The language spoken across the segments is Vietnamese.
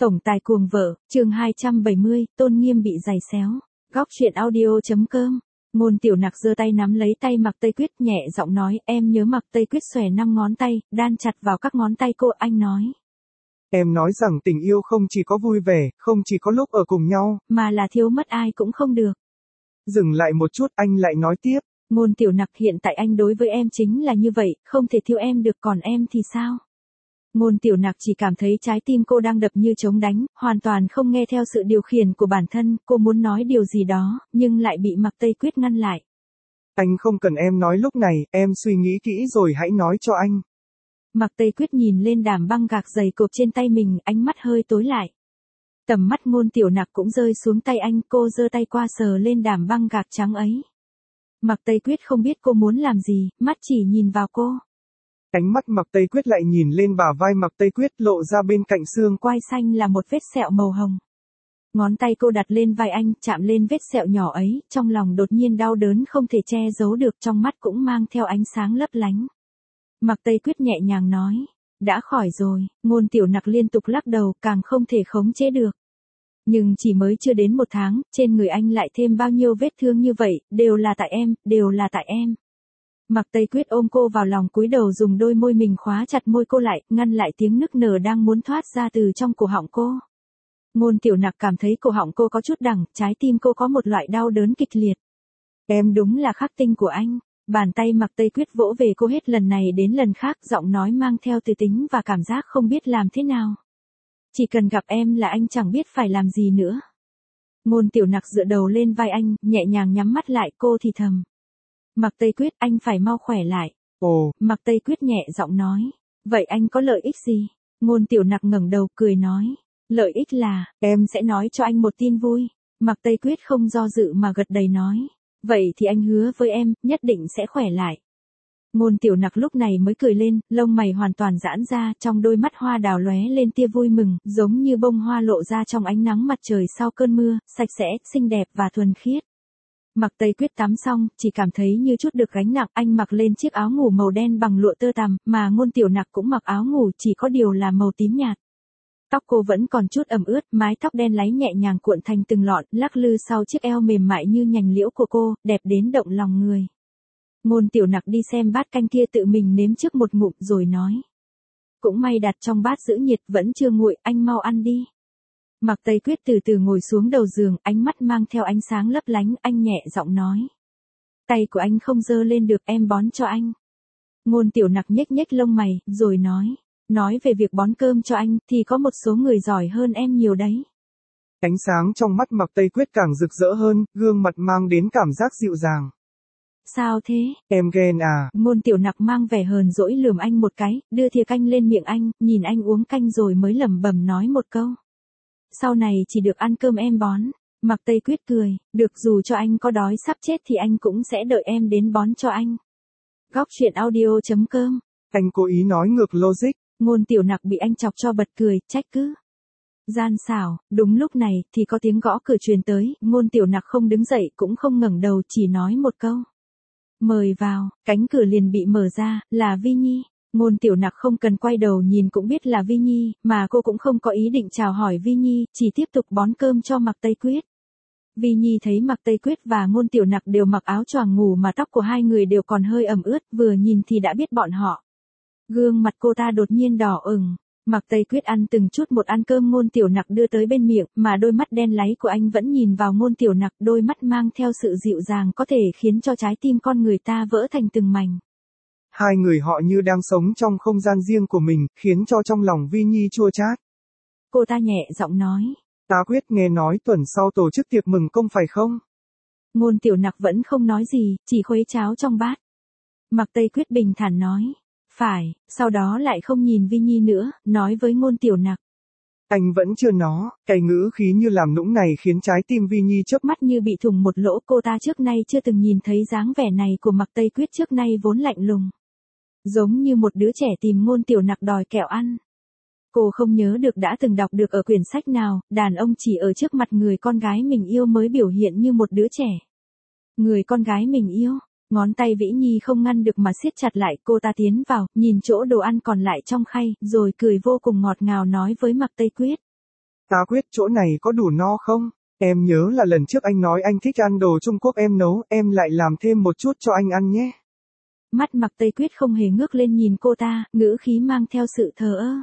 Tổng tài cuồng vợ, chương 270, tôn nghiêm bị giày xéo. Góc truyện audio.com. Ngôn Tiểu Nặc giơ tay nắm lấy tay Mạc Tây Quyết, nhẹ giọng nói, em nhớ. Mạc Tây Quyết xòe 5 ngón tay, đan chặt vào các ngón tay cô. Anh nói. Em nói rằng tình yêu không chỉ có vui vẻ, không chỉ có lúc ở cùng nhau, mà là thiếu mất ai cũng không được. Dừng lại một chút, anh lại nói tiếp. Ngôn Tiểu Nặc, hiện tại anh đối với em chính là như vậy, không thể thiếu em được, còn em thì sao? Ngôn Tiểu Nặc chỉ cảm thấy trái tim cô đang đập như trống đánh, hoàn toàn không nghe theo sự điều khiển của bản thân. Cô muốn nói điều gì đó, nhưng lại bị Mạc Tây Quyết ngăn lại. Anh không cần em nói lúc này, em suy nghĩ kỹ rồi hãy nói cho anh. Mạc Tây Quyết nhìn lên đàm băng gạc dày cộp trên tay mình, ánh mắt hơi tối lại. Tầm mắt Ngôn Tiểu Nặc cũng rơi xuống tay anh, cô giơ tay qua sờ lên đàm băng gạc trắng ấy. Mạc Tây Quyết không biết cô muốn làm gì, mắt chỉ nhìn vào cô. Ánh mắt Mạc Tây Quyết lại nhìn lên bả vai Mạc Tây Quyết, lộ ra bên cạnh xương quai xanh là một vết sẹo màu hồng. Ngón tay cô đặt lên vai anh, chạm lên vết sẹo nhỏ ấy, trong lòng đột nhiên đau đớn không thể che giấu được, trong mắt cũng mang theo ánh sáng lấp lánh. Mạc Tây Quyết nhẹ nhàng nói, đã khỏi rồi. Ngôn Tiểu Nặc liên tục lắc đầu, càng không thể khống chế được. Nhưng chỉ mới chưa đến 1 tháng, trên người anh lại thêm bao nhiêu vết thương như vậy, đều là tại em, đều là tại em. Mạc Tây Quyết ôm cô vào lòng, cúi đầu dùng đôi môi mình khóa chặt môi cô lại, ngăn lại tiếng nức nở đang muốn thoát ra từ trong cổ họng cô. Ngôn Tiểu Nặc cảm thấy cổ họng cô có chút đằng, trái tim cô có một loại đau đớn kịch liệt. Em đúng là khắc tinh của anh. Bàn tay Mạc Tây Quyết vỗ về cô hết lần này đến lần khác, giọng nói mang theo từ tính và cảm giác không biết làm thế nào. Chỉ cần gặp em là anh chẳng biết phải làm gì nữa. Ngôn Tiểu Nặc dựa đầu lên vai anh, nhẹ nhàng nhắm mắt lại, cô thì thầm. Mạc Tây Quyết, anh phải mau khỏe lại. Ồ. Mạc Tây Quyết nhẹ giọng nói. Vậy anh có lợi ích gì? Ngôn Tiểu Nặc ngẩng đầu cười nói. Lợi ích là, em sẽ nói cho anh một tin vui. Mạc Tây Quyết không do dự mà gật đầy nói. Vậy thì anh hứa với em, nhất định sẽ khỏe lại. Ngôn Tiểu Nặc lúc này mới cười lên, lông mày hoàn toàn giãn ra, trong đôi mắt hoa đào lóe lên tia vui mừng, giống như bông hoa lộ ra trong ánh nắng mặt trời sau cơn mưa, sạch sẽ, xinh đẹp và thuần khiết. Mạc Tây Quyết tắm xong, chỉ cảm thấy như chút được gánh nặng, anh mặc lên chiếc áo ngủ màu đen bằng lụa tơ tằm, mà Ngôn Tiểu Nặc cũng mặc áo ngủ, chỉ có điều là màu tím nhạt. Tóc cô vẫn còn chút ẩm ướt, mái tóc đen láy nhẹ nhàng cuộn thành từng lọn, lắc lư sau chiếc eo mềm mại như nhành liễu của cô, đẹp đến động lòng người. Ngôn Tiểu Nặc đi xem bát canh kia, tự mình nếm trước một ngụm rồi nói. Cũng may đặt trong bát giữ nhiệt, vẫn chưa nguội, anh mau ăn đi. Mạc Tây Quyết từ từ ngồi xuống đầu giường, ánh mắt mang theo ánh sáng lấp lánh, anh nhẹ giọng nói. Tay của anh không giơ lên được, em bón cho anh. Ngôn Tiểu Nặc nhếch nhếch lông mày, rồi nói. Nói về việc bón cơm cho anh, thì có một số người giỏi hơn em nhiều đấy. Ánh sáng trong mắt Mạc Tây Quyết càng rực rỡ hơn, gương mặt mang đến cảm giác dịu dàng. Sao thế? Em ghen à? Ngôn Tiểu Nặc mang vẻ hờn dỗi lườm anh một cái, đưa thìa canh lên miệng anh, nhìn anh uống canh rồi mới lẩm bẩm nói một câu. Sau này chỉ được ăn cơm em bón. Mạc Tây Quyết cười, được, dù cho anh có đói sắp chết thì anh cũng sẽ đợi em đến bón cho anh. Góc truyện audio.com. Anh cố ý nói ngược logic. Ngôn Tiểu Nặc bị anh chọc cho bật cười, trách cứ. Gian xảo. Đúng lúc này thì có tiếng gõ cửa truyền tới, Ngôn Tiểu Nặc không đứng dậy cũng không ngẩng đầu, chỉ nói một câu. Mời vào. Cánh cửa liền bị mở ra, là Vi Nhi. Ngôn Tiểu Nặc không cần quay đầu nhìn cũng biết là Vi Nhi, mà cô cũng không có ý định chào hỏi Vi Nhi, chỉ tiếp tục bón cơm cho Mạc Tây Quyết. Vi Nhi thấy Mạc Tây Quyết và Ngôn Tiểu Nặc đều mặc áo choàng ngủ mà tóc của hai người đều còn hơi ẩm ướt, vừa nhìn thì đã biết bọn họ. Gương mặt cô ta đột nhiên đỏ ửng. Mạc Tây Quyết ăn từng chút một ăn cơm Ngôn Tiểu Nặc đưa tới bên miệng, mà đôi mắt đen láy của anh vẫn nhìn vào Ngôn Tiểu Nặc, đôi mắt mang theo sự dịu dàng có thể khiến cho trái tim con người ta vỡ thành từng mảnh. Hai người họ như đang sống trong không gian riêng của mình, khiến cho trong lòng Vi Nhi chua chát. Cô ta nhẹ giọng nói. Ta Quyết, nghe nói tuần sau tổ chức tiệc mừng công phải không? Ngôn Tiểu Nặc vẫn không nói gì, chỉ khuấy cháo trong bát. Mạc Tây Quyết bình thản nói. Phải, sau đó lại không nhìn Vi Nhi nữa, nói với Ngôn Tiểu Nặc. Anh vẫn chưa nó, cái ngữ khí như làm nũng này khiến trái tim Vi Nhi chớp mắt như bị thủng một lỗ, cô ta trước nay chưa từng nhìn thấy dáng vẻ này của Mạc Tây Quyết, trước nay vốn lạnh lùng. Giống như một đứa trẻ tìm Ngôn Tiểu Nặc đòi kẹo ăn. Cô không nhớ được đã từng đọc được ở quyển sách nào, đàn ông chỉ ở trước mặt người con gái mình yêu mới biểu hiện như một đứa trẻ. Người con gái mình yêu, ngón tay Vĩ Nhi không ngăn được mà siết chặt lại, cô ta tiến vào, nhìn chỗ đồ ăn còn lại trong khay, rồi cười vô cùng ngọt ngào nói với Mạc Tây Quyết. A Quyết, chỗ này có đủ no không? Em nhớ là lần trước anh nói anh thích ăn đồ Trung Quốc em nấu, em lại làm thêm một chút cho anh ăn nhé. Mắt Mạc Tây Quyết không hề ngước lên nhìn cô ta, ngữ khí mang theo sự thờ ơ.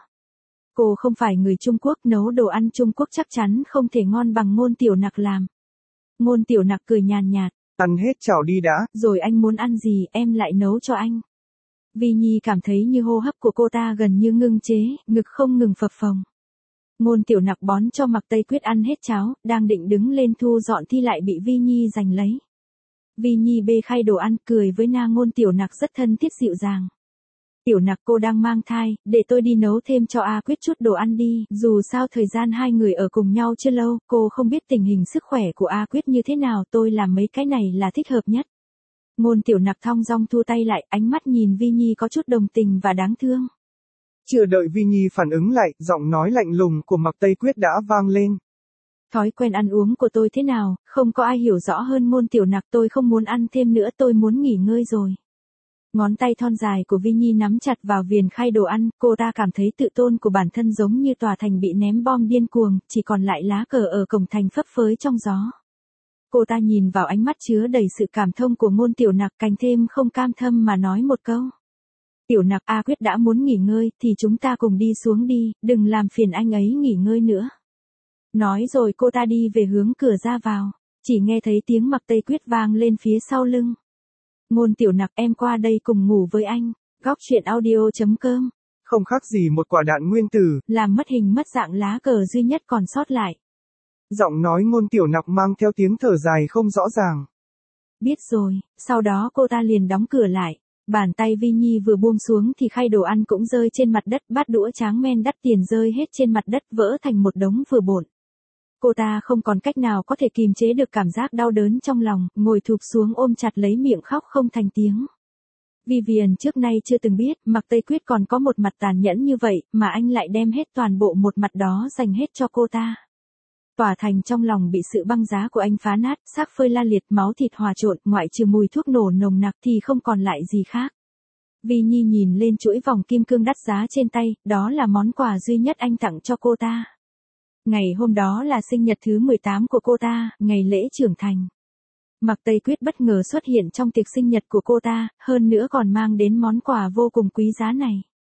Cô không phải người Trung Quốc, nấu đồ ăn Trung Quốc chắc chắn không thể ngon bằng Ngôn Tiểu Nặc làm. Ngôn Tiểu Nặc cười nhàn nhạt. Ăn hết chảo đi đã. Rồi anh muốn ăn gì em lại nấu cho anh. Vi Nhi cảm thấy như hô hấp của cô ta gần như ngưng chế, ngực không ngừng phập phồng. Ngôn Tiểu Nặc bón cho Mạc Tây Quyết ăn hết cháo, đang định đứng lên thu dọn thì lại bị Vi Nhi giành lấy. Vi Nhi bê khay đồ ăn cười với Ngôn Tiểu Nặc rất thân thiết dịu dàng. Tiểu Nặc, cô đang mang thai, để tôi đi nấu thêm cho A Quyết chút đồ ăn đi, dù sao thời gian hai người ở cùng nhau chưa lâu, cô không biết tình hình sức khỏe của A Quyết như thế nào, tôi làm mấy cái này là thích hợp nhất. Ngôn Tiểu Nặc thong dong thu tay lại, ánh mắt nhìn Vi Nhi có chút đồng tình và đáng thương. Chưa đợi Vi Nhi phản ứng lại, giọng nói lạnh lùng của Mạc Tây Quyết đã vang lên. Thói quen ăn uống của tôi thế nào, không có ai hiểu rõ hơn Ngôn Tiểu Nặc, tôi không muốn ăn thêm nữa, tôi muốn nghỉ ngơi rồi. Ngón tay thon dài của Vi Nhi nắm chặt vào viền khay đồ ăn, cô ta cảm thấy tự tôn của bản thân giống như tòa thành bị ném bom điên cuồng, chỉ còn lại lá cờ ở cổng thành phấp phới trong gió. Cô ta nhìn vào ánh mắt chứa đầy sự cảm thông của Ngôn Tiểu Nặc, càng thêm không cam thâm mà nói một câu. Tiểu Nặc, A Quyết đã muốn nghỉ ngơi, thì chúng ta cùng đi xuống đi, đừng làm phiền anh ấy nghỉ ngơi nữa. Nói rồi cô ta đi về hướng cửa ra vào, chỉ nghe thấy tiếng Mạc Tây Quyết vang lên phía sau lưng. Ngôn Tiểu Nặc, em qua đây cùng ngủ với anh. Góc truyện audio.com. Không khác gì một quả đạn nguyên tử, làm mất hình mất dạng lá cờ duy nhất còn sót lại. Giọng nói Ngôn Tiểu Nặc mang theo tiếng thở dài không rõ ràng. Biết rồi, sau đó cô ta liền đóng cửa lại. Bàn tay Vi Nhi vừa buông xuống thì khay đồ ăn cũng rơi trên mặt đất, bát đũa tráng men đắt tiền rơi hết trên mặt đất, vỡ thành một đống vừa bộn. Cô ta không còn cách nào có thể kìm chế được cảm giác đau đớn trong lòng, ngồi thụp xuống ôm chặt lấy miệng khóc không thành tiếng. Vivian trước nay chưa từng biết, Mạc Tây Quyết còn có một mặt tàn nhẫn như vậy, mà anh lại đem hết toàn bộ một mặt đó dành hết cho cô ta. Tỏa thành trong lòng bị sự băng giá của anh phá nát, xác phơi la liệt, máu thịt hòa trộn, ngoại trừ mùi thuốc nổ nồng nặc thì không còn lại gì khác. Vi Nhi nhìn lên chuỗi vòng kim cương đắt giá trên tay, đó là món quà duy nhất anh tặng cho cô ta. Ngày hôm đó là sinh nhật thứ 18 của cô ta, ngày lễ trưởng thành. Mạc Tây Quyết bất ngờ xuất hiện trong tiệc sinh nhật của cô ta, hơn nữa còn mang đến món quà vô cùng quý giá này.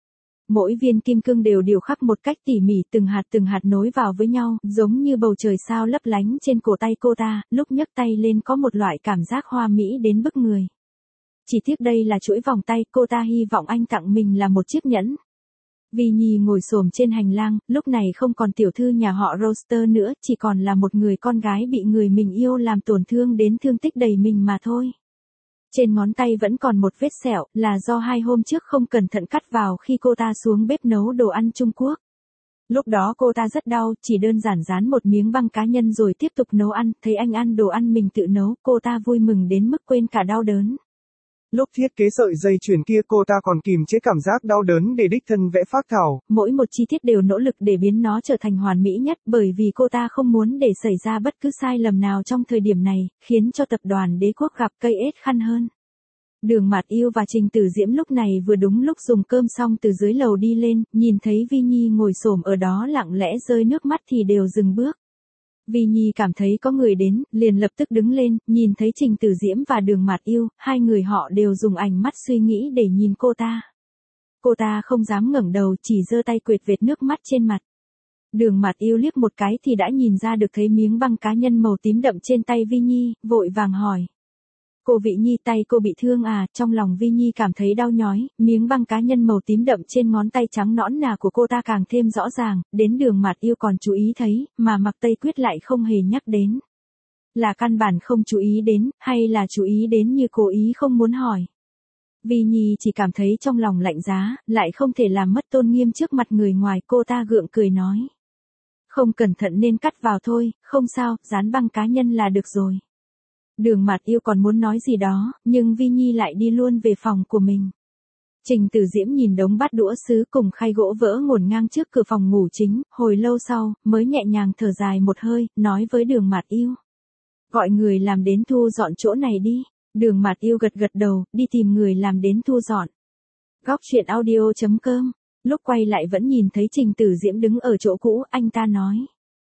Mỗi viên kim cương đều điêu khắc một cách tỉ mỉ, từng hạt nối vào với nhau, giống như bầu trời sao lấp lánh trên cổ tay cô ta, lúc nhấc tay lên có một loại cảm giác hoa mỹ đến bức người. Chỉ tiếc đây là chuỗi vòng tay, cô ta hy vọng anh tặng mình là một chiếc nhẫn. Vi Nhi ngồi xổm trên hành lang, lúc này không còn tiểu thư nhà họ Roster nữa, chỉ còn là một người con gái bị người mình yêu làm tổn thương đến thương tích đầy mình mà thôi. Trên ngón tay vẫn còn một vết sẹo, là do 2 hôm trước không cẩn thận cắt vào khi cô ta xuống bếp nấu đồ ăn Trung Quốc. Lúc đó cô ta rất đau, chỉ đơn giản dán một miếng băng cá nhân rồi tiếp tục nấu ăn, thấy anh ăn đồ ăn mình tự nấu, cô ta vui mừng đến mức quên cả đau đớn. Lúc thiết kế sợi dây chuyền kia cô ta còn kìm chế cảm giác đau đớn để đích thân vẽ phác thảo. Mỗi một chi tiết đều nỗ lực để biến nó trở thành hoàn mỹ nhất, bởi vì cô ta không muốn để xảy ra bất cứ sai lầm nào trong thời điểm này, khiến cho tập đoàn Đế Quốc gặp cây ết khăn hơn. Đường Mạt Yêu và Trình Tử Diễm lúc này vừa đúng lúc dùng cơm xong từ dưới lầu đi lên, nhìn thấy Vi Nhi ngồi xổm ở đó lặng lẽ rơi nước mắt thì đều dừng bước. Vi Nhi cảm thấy có người đến, liền lập tức đứng lên, nhìn thấy Trình Tử Diễm và Đường Mạt Yêu, hai người họ đều dùng ánh mắt suy nghĩ để nhìn cô ta. Cô ta không dám ngẩng đầu, chỉ giơ tay quệt vệt nước mắt trên mặt. Đường Mạt Yêu liếc một cái thì đã nhìn ra được thấy miếng băng cá nhân màu tím đậm trên tay Vi Nhi, vội vàng hỏi. Cô Vị Nhi, tay cô bị thương à? Trong lòng Vi Nhi cảm thấy đau nhói, miếng băng cá nhân màu tím đậm trên ngón tay trắng nõn nà của cô ta càng thêm rõ ràng, đến Đường Mạt Yêu còn chú ý thấy, mà Mạc Tây Quyết lại không hề nhắc đến. Là căn bản không chú ý đến, hay là chú ý đến như cố ý không muốn hỏi. Vi Nhi chỉ cảm thấy trong lòng lạnh giá, lại không thể làm mất tôn nghiêm trước mặt người ngoài, cô ta gượng cười nói. Không cẩn thận nên cắt vào thôi, không sao, dán băng cá nhân là được rồi. Đường Mạt Yêu còn muốn nói gì đó, nhưng Vi Nhi lại đi luôn về phòng của mình. Trình Tử Diễm nhìn đống bát đũa sứ cùng khay gỗ vỡ ngổn ngang trước cửa phòng ngủ chính, hồi lâu sau, mới nhẹ nhàng thở dài một hơi, nói với Đường Mạt Yêu. Gọi người làm đến thu dọn chỗ này đi. Đường Mạt Yêu gật gật đầu, đi tìm người làm đến thu dọn. Góc truyện audio.com. Lúc quay lại vẫn nhìn thấy Trình Tử Diễm đứng ở chỗ cũ, anh ta nói.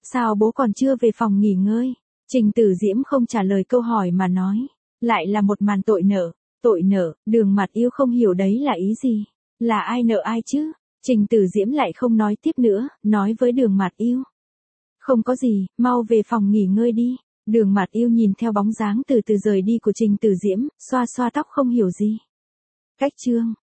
Sao bố còn chưa về phòng nghỉ ngơi? Trình Tử Diễm không trả lời câu hỏi mà nói. Lại là một màn tội nợ. Tội nợ, Đường Mặt Yêu không hiểu đấy là ý gì. Là ai nợ ai chứ? Trình Tử Diễm lại không nói tiếp nữa, nói với Đường Mặt Yêu. Không có gì, mau về phòng nghỉ ngơi đi. Đường Mặt Yêu nhìn theo bóng dáng từ từ rời đi của Trình Tử Diễm, xoa xoa tóc không hiểu gì. Cách chương